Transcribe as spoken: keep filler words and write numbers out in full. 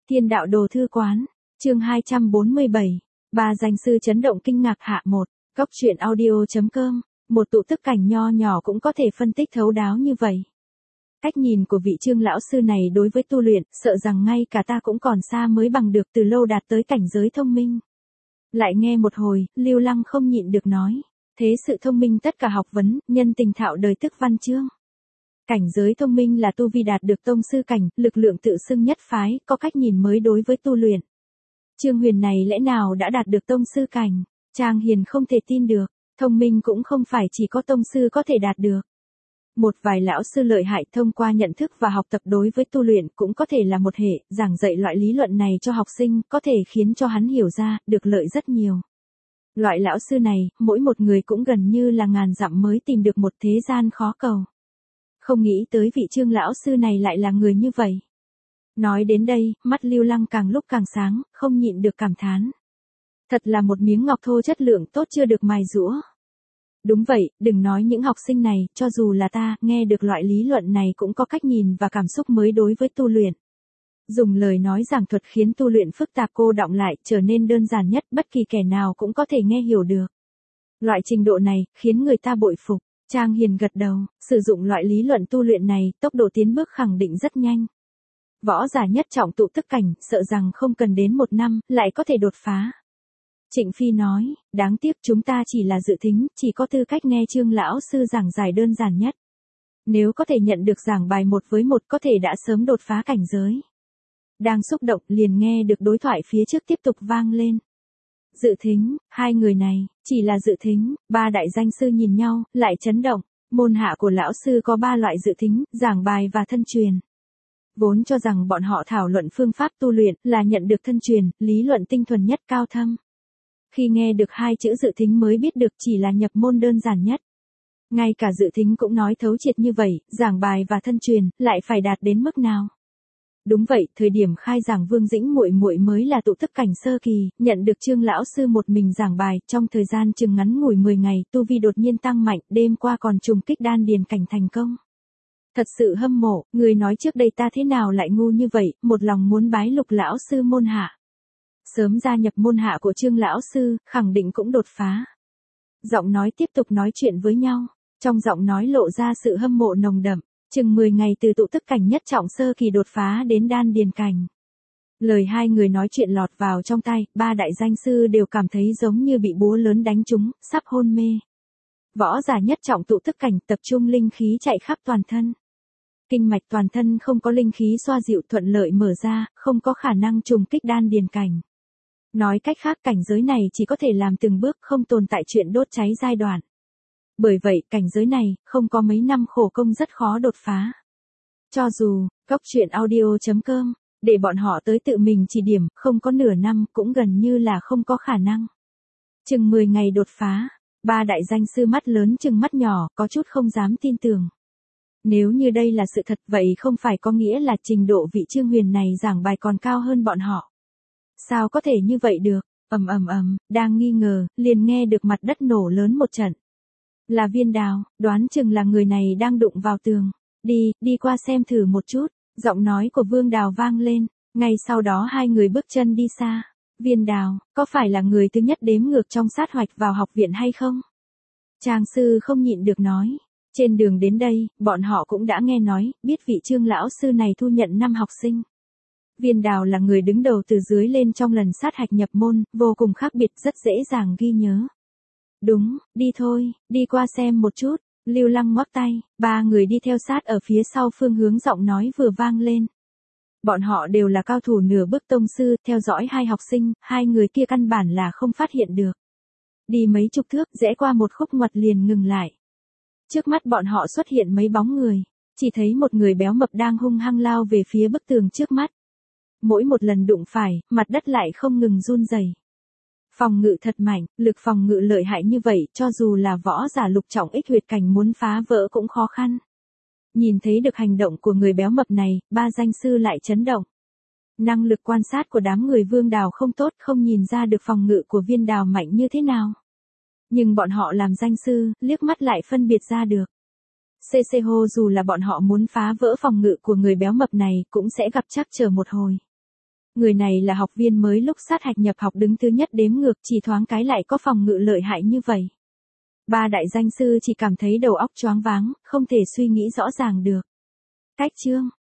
Thiên đạo đồ thư quán, chương hai trăm bốn mươi bảy, ba danh sư chấn động kinh ngạc hạ một, góc truyện audio.com, một tụ tức cảnh nho nhỏ cũng có thể phân tích thấu đáo như vậy. Cách nhìn của vị Trương lão sư này đối với tu luyện, sợ rằng ngay cả ta cũng còn xa mới bằng được từ lâu đạt tới cảnh giới thông minh. Lại nghe một hồi, Lưu Lăng không nhịn được nói, thế sự thông minh tất cả học vấn, nhân tình thạo đời tức văn chương. Cảnh giới thông minh là tu vi đạt được tông sư cảnh, lực lượng tự xưng nhất phái, có cách nhìn mới đối với tu luyện. Trương Huyền này lẽ nào đã đạt được tông sư cảnh? Trang Hiền không thể tin được, thông minh cũng không phải chỉ có tông sư có thể đạt được. Một vài lão sư lợi hại thông qua nhận thức và học tập đối với tu luyện cũng có thể là một hệ, giảng dạy loại lý luận này cho học sinh, có thể khiến cho hắn hiểu ra, được lợi rất nhiều. Loại lão sư này, mỗi một người cũng gần như là ngàn dặm mới tìm được một thế gian khó cầu. Không nghĩ tới vị Trương lão sư này lại là người như vậy. Nói đến đây, mắt Lưu Lăng càng lúc càng sáng, không nhịn được cảm thán. Thật là một miếng ngọc thô chất lượng tốt chưa được mài giũa. Đúng vậy, đừng nói những học sinh này, cho dù là ta, nghe được loại lý luận này cũng có cách nhìn và cảm xúc mới đối với tu luyện. Dùng lời nói giảng thuật khiến tu luyện phức tạp cô đọng lại, trở nên đơn giản nhất, bất kỳ kẻ nào cũng có thể nghe hiểu được. Loại trình độ này, khiến người ta bội phục. Trang Hiền gật đầu, sử dụng loại lý luận tu luyện này, tốc độ tiến bước khẳng định rất nhanh. Võ giả nhất trọng tụ tức cảnh, sợ rằng không cần đến một năm, lại có thể đột phá. Trịnh Phi nói, đáng tiếc chúng ta chỉ là dự thính, chỉ có tư cách nghe Trương lão sư giảng giải đơn giản nhất. Nếu có thể nhận được giảng bài một với một có thể đã sớm đột phá cảnh giới. Đang xúc động liền nghe được đối thoại phía trước tiếp tục vang lên. Dự thính, hai người này, chỉ là dự thính, ba đại danh sư nhìn nhau, lại chấn động. Môn hạ của lão sư có ba loại dự thính, giảng bài và thân truyền. Vốn cho rằng bọn họ thảo luận phương pháp tu luyện là nhận được thân truyền, lý luận tinh thuần nhất cao thâm. Khi nghe được hai chữ dự thính mới biết được chỉ là nhập môn đơn giản nhất. Ngay cả dự thính cũng nói thấu triệt như vậy, giảng bài và thân truyền, lại phải đạt đến mức nào? Đúng vậy, thời điểm khai giảng Vương Dĩnh muội muội mới là tụ tức cảnh sơ kỳ, nhận được Trương lão sư một mình giảng bài, trong thời gian chừng ngắn ngủi mười ngày, tu vi đột nhiên tăng mạnh, đêm qua còn trùng kích đan điền cảnh thành công. Thật sự hâm mộ, người nói trước đây ta thế nào lại ngu như vậy, một lòng muốn bái Lục lão sư môn hạ. Sớm gia nhập môn hạ của Trương lão sư, khẳng định cũng đột phá. Giọng nói tiếp tục nói chuyện với nhau, trong giọng nói lộ ra sự hâm mộ nồng đậm. Chừng mười ngày từ tụ tức cảnh nhất trọng sơ kỳ đột phá đến đan điền cảnh. Lời hai người nói chuyện lọt vào trong tai, ba đại danh sư đều cảm thấy giống như bị búa lớn đánh trúng, sắp hôn mê. Võ giả nhất trọng tụ tức cảnh tập trung linh khí chạy khắp toàn thân. Kinh mạch toàn thân không có linh khí xoa dịu thuận lợi mở ra, không có khả năng trùng kích đan điền cảnh. Nói cách khác cảnh giới này chỉ có thể làm từng bước, không tồn tại chuyện đốt cháy giai đoạn. Bởi vậy, cảnh giới này, không có mấy năm khổ công rất khó đột phá. Cho dù, góc truyện audio.com, để bọn họ tới tự mình chỉ điểm, không có nửa năm, cũng gần như là không có khả năng. Chừng mười ngày đột phá, ba đại danh sư mắt lớn chừng mắt nhỏ, có chút không dám tin tưởng. Nếu như đây là sự thật, vậy không phải có nghĩa là trình độ vị Trương Huyền này giảng bài còn cao hơn bọn họ. Sao có thể như vậy được? Ầm ầm ầm, đang nghi ngờ, liền nghe được mặt đất nổ lớn một trận. Là Viên Đào, đoán chừng là người này đang đụng vào tường. Đi, đi qua xem thử một chút, giọng nói của Vương Đào vang lên, ngay sau đó hai người bước chân đi xa. Viên Đào, có phải là người thứ nhất đếm ngược trong sát hoạch vào học viện hay không? Trang sư không nhịn được nói. Trên đường đến đây, bọn họ cũng đã nghe nói, biết vị Trương lão sư này thu nhận năm học sinh. Viên Đào là người đứng đầu từ dưới lên trong lần sát hạch nhập môn, vô cùng khác biệt, rất dễ dàng ghi nhớ. Đúng, đi thôi, đi qua xem một chút. Lưu Lăng ngoắc tay, ba người đi theo sát ở phía sau phương hướng giọng nói vừa vang lên. Bọn họ đều là cao thủ nửa bước tông sư, theo dõi hai học sinh, hai người kia căn bản là không phát hiện được. Đi mấy chục thước, rẽ qua một khúc ngoặt liền ngừng lại. Trước mắt bọn họ xuất hiện mấy bóng người, chỉ thấy một người béo mập đang hung hăng lao về phía bức tường trước mắt. Mỗi một lần đụng phải, mặt đất lại không ngừng run rẩy. Phòng ngự thật mạnh, lực phòng ngự lợi hại như vậy, cho dù là võ giả lục trọng ích huyệt cảnh muốn phá vỡ cũng khó khăn. Nhìn thấy được hành động của người béo mập này, ba danh sư lại chấn động. Năng lực quan sát của đám người Vương Đào không tốt, không nhìn ra được phòng ngự của Viên Đào mạnh như thế nào. Nhưng bọn họ làm danh sư, liếc mắt lại phân biệt ra được. Xê xê hô dù là bọn họ muốn phá vỡ phòng ngự của người béo mập này, cũng sẽ gặp trắc trở một hồi. Người này là học viên mới lúc sát hạch nhập học đứng thứ nhất đếm ngược, chỉ thoáng cái lại có phòng ngự lợi hại như vậy. Ba đại danh sư chỉ cảm thấy đầu óc choáng váng, không thể suy nghĩ rõ ràng được. Cách chương,